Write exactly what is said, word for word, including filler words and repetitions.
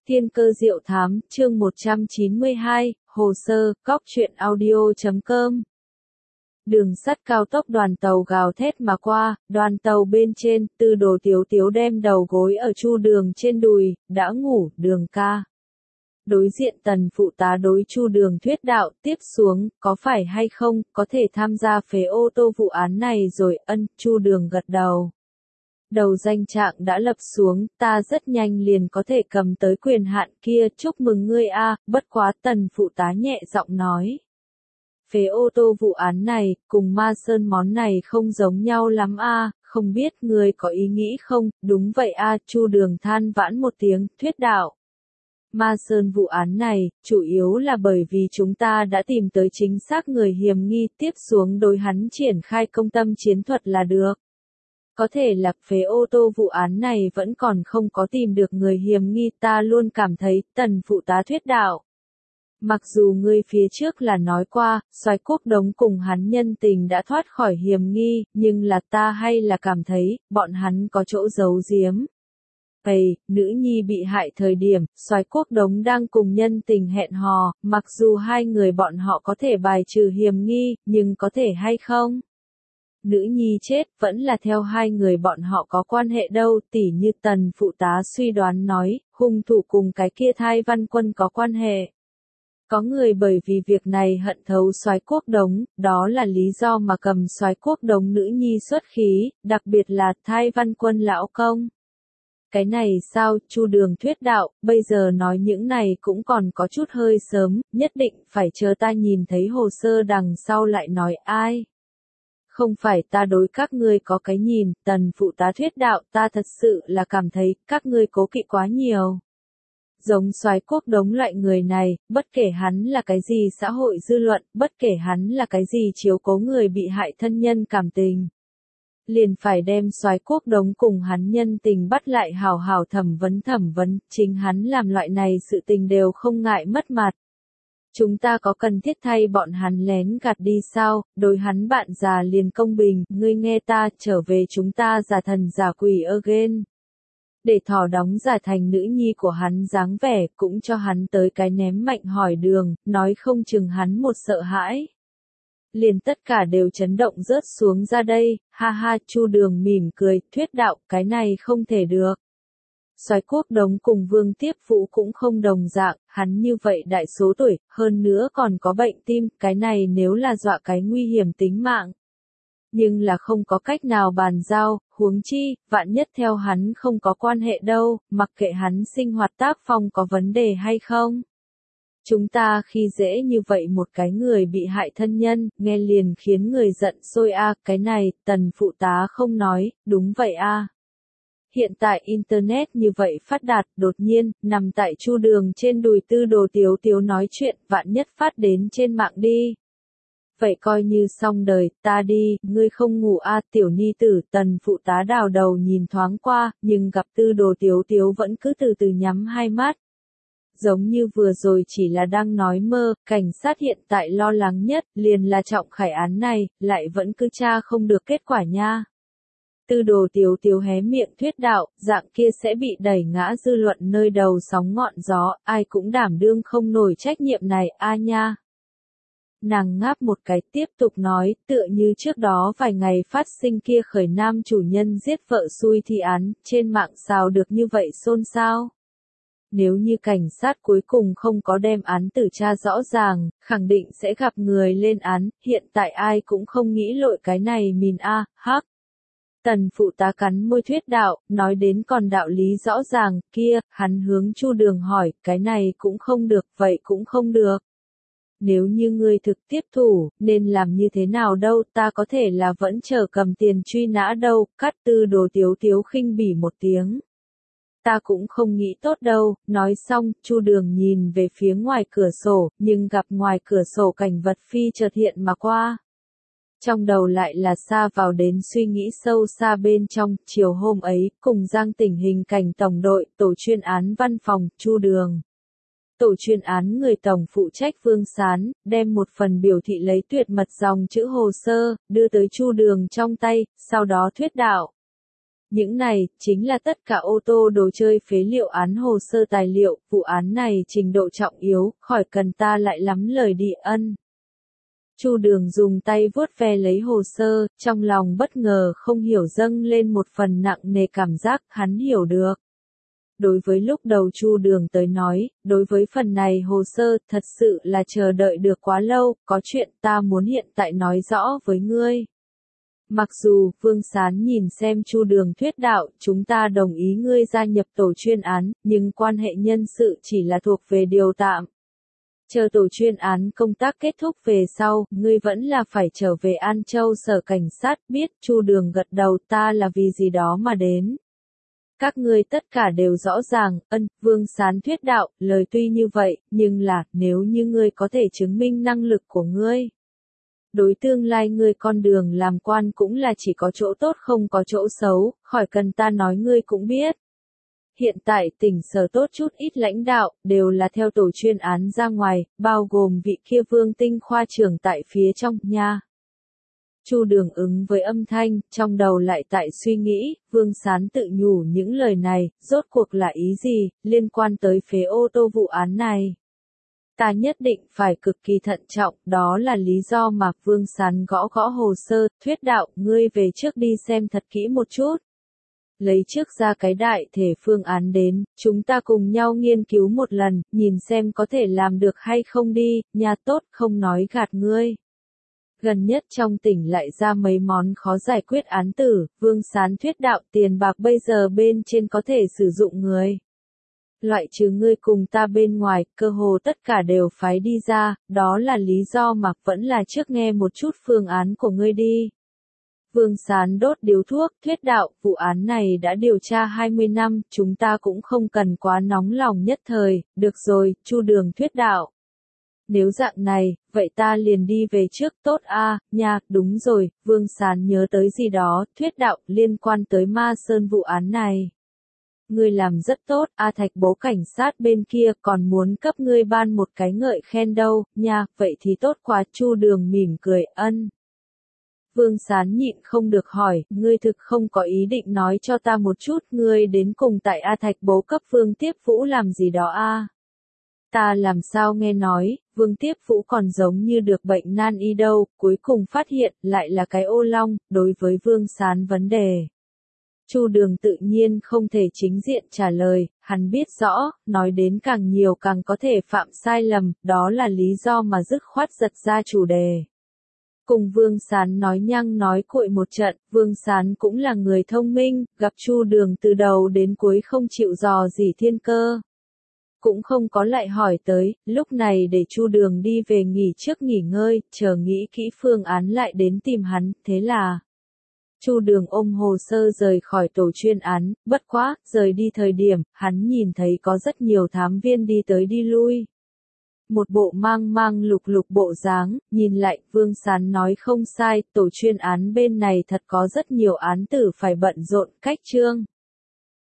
Thiên cơ diệu thám, chương một trăm chín mươi hai, hồ sơ, góc truyện audio chấm com. Đường sắt cao tốc đoàn tàu gào thét mà qua, đoàn tàu bên trên, Tư Đồ Tiếu Tiếu đem đầu gối ở Chu Đường trên đùi, đã ngủ, Đường ca. Đối diện Tần phụ tá đối Chu Đường thuyết đạo, tiếp xuống, có phải hay không, có thể tham gia phế ô tô vụ án này rồi, ân, Chu Đường gật đầu. Đầu danh trạng đã lập xuống, ta rất nhanh liền có thể cầm tới quyền hạn kia, chúc mừng ngươi a, bất quá Tần phụ tá nhẹ giọng nói. Phế ô tô vụ án này, cùng Ma Sơn món này không giống nhau lắm a, không biết ngươi có ý nghĩ không, đúng vậy a, Chu Đường than vãn một tiếng, thuyết đạo. Ma Sơn vụ án này, chủ yếu là bởi vì chúng ta đã tìm tới chính xác người hiểm nghi, tiếp xuống đối hắn triển khai công tâm chiến thuật là được. Có thể là phế ô tô vụ án này vẫn còn không có tìm được người hiểm nghi, ta luôn cảm thấy, Tần phụ tá thuyết đạo. Mặc dù ngươi phía trước là nói qua, Soái Quốc Đống cùng hắn nhân tình đã thoát khỏi hiểm nghi, nhưng là ta hay là cảm thấy, bọn hắn có chỗ giấu giếm. Ây, nữ nhi bị hại thời điểm, Soái Quốc Đống đang cùng nhân tình hẹn hò, mặc dù hai người bọn họ có thể bài trừ hiểm nghi, nhưng có thể hay không? Nữ nhi chết, vẫn là theo hai người bọn họ có quan hệ đâu, tỉ như Tần phụ tá suy đoán nói, hung thủ cùng cái kia Thai Văn Quân có quan hệ. Có người bởi vì việc này hận thấu Soái Quốc Đống, đó là lý do mà cầm Soái Quốc Đống nữ nhi xuất khí, đặc biệt là Thai Văn Quân lão công. Cái này sao, Chu Đường thuyết đạo, bây giờ nói những này cũng còn có chút hơi sớm, nhất định phải chờ ta nhìn thấy hồ sơ đằng sau lại nói ai. Không phải ta đối các ngươi có cái nhìn, Tần phụ tá thuyết đạo, ta thật sự là cảm thấy, các ngươi cố kỵ quá nhiều. Giống Soái Quốc Đống loại người này, bất kể hắn là cái gì xã hội dư luận, bất kể hắn là cái gì chiếu cố người bị hại thân nhân cảm tình. Liền phải đem Soái Quốc Đống cùng hắn nhân tình bắt lại hào hào thẩm vấn thẩm vấn, chính hắn làm loại này sự tình đều không ngại mất mặt. Chúng ta có cần thiết thay bọn hắn lén gạt đi sao, đối hắn bạn già liền công bình, ngươi nghe ta, trở về chúng ta giả thần giả quỷ again. Để thỏ đóng giả thành nữ nhi của hắn dáng vẻ, cũng cho hắn tới cái ném mạnh hỏi đường, nói không chừng hắn một sợ hãi. Liền tất cả đều chấn động rớt xuống ra đây, ha ha, Chu Đường mỉm cười, thuyết đạo, cái này không thể được. Soái Quốc Đống cùng Vương Tiếp Vũ cũng không đồng dạng, hắn như vậy đại số tuổi, hơn nữa còn có bệnh tim, cái này nếu là dọa cái nguy hiểm tính mạng. Nhưng là không có cách nào bàn giao, huống chi, vạn nhất theo hắn không có quan hệ đâu, mặc kệ hắn sinh hoạt tác phong có vấn đề hay không. Chúng ta khi dễ như vậy một cái người bị hại thân nhân, nghe liền khiến người giận sôi a, cái này, Tần phụ tá không nói, đúng vậy a. Hiện tại Internet như vậy phát đạt, đột nhiên, nằm tại Chu Đường trên đùi Tư Đồ Tiếu Tiếu nói chuyện, vạn nhất phát đến trên mạng đi. Vậy coi như xong đời, ta đi, ngươi không ngủ a, tiểu ni tử, Tần phụ tá đào đầu nhìn thoáng qua, nhưng gặp Tư Đồ Tiếu Tiếu vẫn cứ từ từ nhắm hai mắt. Giống như vừa rồi chỉ là đang nói mơ, cảnh sát hiện tại lo lắng nhất, liền là Trọng Khải án này, lại vẫn cứ tra không được kết quả nha. Tư Đồ Tiếu Tiếu hé miệng thuyết đạo, dạng kia sẽ bị đẩy ngã dư luận nơi đầu sóng ngọn gió, ai cũng đảm đương không nổi trách nhiệm này, a nha. Nàng ngáp một cái tiếp tục nói, tựa như trước đó vài ngày phát sinh kia khởi nam chủ nhân giết vợ xui thi án, trên mạng sao được như vậy xôn xao. Nếu như cảnh sát cuối cùng không có đem án tử tra rõ ràng, khẳng định sẽ gặp người lên án, hiện tại ai cũng không nghĩ lội cái này mìn a, hắc. Tần phụ tá cắn môi thuyết đạo, nói đến còn đạo lý rõ ràng, kia, hắn hướng Chu Đường hỏi, cái này cũng không được, vậy cũng không được. Nếu như ngươi thực tiếp thủ, nên làm như thế nào đâu, ta có thể là vẫn chờ cầm tiền truy nã đâu, cắt Tư Đồ Tiếu Tiếu khinh bỉ một tiếng. Ta cũng không nghĩ tốt đâu, nói xong, Chu Đường nhìn về phía ngoài cửa sổ, nhưng gặp ngoài cửa sổ cảnh vật phi chợt hiện mà qua. Trong đầu lại là xa vào đến suy nghĩ sâu xa bên trong, chiều hôm ấy, cùng Giang tình hình cảnh tổng đội, tổ chuyên án văn phòng, Chu Đường. Tổ chuyên án người tổng phụ trách Vương Sán, đem một phần biểu thị lấy tuyệt mật dòng chữ hồ sơ, đưa tới Chu Đường trong tay, sau đó thuyết đạo. Những này, chính là tất cả ô tô đồ chơi phế liệu án hồ sơ tài liệu, vụ án này trình độ trọng yếu, khỏi cần ta lại lắm lời đi ân. Chu Đường dùng tay vuốt ve lấy hồ sơ, trong lòng bất ngờ không hiểu dâng lên một phần nặng nề cảm giác, hắn hiểu được. Đối với lúc đầu Chu Đường tới nói, đối với phần này hồ sơ, thật sự là chờ đợi được quá lâu, có chuyện ta muốn hiện tại nói rõ với ngươi. Mặc dù, Vương Sán nhìn xem Chu Đường thuyết đạo, chúng ta đồng ý ngươi gia nhập tổ chuyên án, nhưng quan hệ nhân sự chỉ là thuộc về điều tạm. Chờ tổ chuyên án công tác kết thúc về sau, ngươi vẫn là phải trở về An Châu sở cảnh sát, biết, Chu Đường gật đầu, ta là vì gì đó mà đến. Các ngươi tất cả đều rõ ràng, ân, Vương Sán thuyết đạo, lời tuy như vậy, nhưng là, nếu như ngươi có thể chứng minh năng lực của ngươi. Đối tương lai ngươi con đường làm quan cũng là chỉ có chỗ tốt không có chỗ xấu, khỏi cần ta nói ngươi cũng biết. Hiện tại tỉnh sở tốt chút ít lãnh đạo, đều là theo tổ chuyên án ra ngoài, bao gồm vị kia Vương Tinh khoa trưởng tại phía trong, nha. Chu Đường ứng với âm thanh, trong đầu lại tại suy nghĩ, Vương Sán tự nhủ những lời này, rốt cuộc là ý gì, liên quan tới phế ô tô vụ án này. Ta nhất định phải cực kỳ thận trọng, đó là lý do mà Vương Sán gõ gõ hồ sơ, thuyết đạo, ngươi về trước đi xem thật kỹ một chút. Lấy trước ra cái đại thể phương án đến, chúng ta cùng nhau nghiên cứu một lần, nhìn xem có thể làm được hay không đi, nhà tốt không nói gạt ngươi. Gần nhất trong tỉnh lại ra mấy món khó giải quyết án tử, Vương Sán thuyết đạo tiền bạc bây giờ bên trên có thể sử dụng người. Loại trừ ngươi cùng ta bên ngoài, cơ hồ tất cả đều phái đi ra, đó là lý do mà vẫn là trước nghe một chút phương án của ngươi đi. Vương Sán đốt điếu thuốc, thuyết đạo, vụ án này đã điều tra hai mươi năm, chúng ta cũng không cần quá nóng lòng nhất thời, được rồi, Chu Đường thuyết đạo. Nếu dạng này, vậy ta liền đi về trước, tốt a, à, nha, đúng rồi, Vương Sán nhớ tới gì đó, thuyết đạo, liên quan tới Ma Sơn vụ án này. Ngươi làm rất tốt, A Thạch bố cảnh sát bên kia còn muốn cấp ngươi ban một cái ngợi khen đâu, nha, vậy thì tốt quá, Chu Đường mỉm cười, ân. Vương Sán nhịn không được hỏi, ngươi thực không có ý định nói cho ta một chút, ngươi đến cùng tại A Thạch bố cấp Vương Tiếp Vũ làm gì đó a? À? Ta làm sao nghe nói, Vương Tiếp Vũ còn giống như được bệnh nan y đâu, cuối cùng phát hiện, lại là cái ô long, đối với Vương Sán vấn đề. Chu Đường tự nhiên không thể chính diện trả lời, hắn biết rõ, nói đến càng nhiều càng có thể phạm sai lầm, đó là lý do mà dứt khoát giật ra chủ đề. Cùng Vương Sán nói nhăng nói cuội một trận, Vương Sán cũng là người thông minh, gặp Chu Đường từ đầu đến cuối không chịu dò gì thiên cơ. Cũng không có lại hỏi tới, lúc này để Chu Đường đi về nghỉ trước nghỉ ngơi, chờ nghĩ kỹ phương án lại đến tìm hắn, thế là... Chu Đường ôm hồ sơ rời khỏi tổ chuyên án, bất quá, rời đi thời điểm, hắn nhìn thấy có rất nhiều thám viên đi tới đi lui. Một bộ mang mang lục lục bộ dáng, nhìn lại, Vương Sán nói không sai, tổ chuyên án bên này thật có rất nhiều án tử phải bận rộn, cách trương.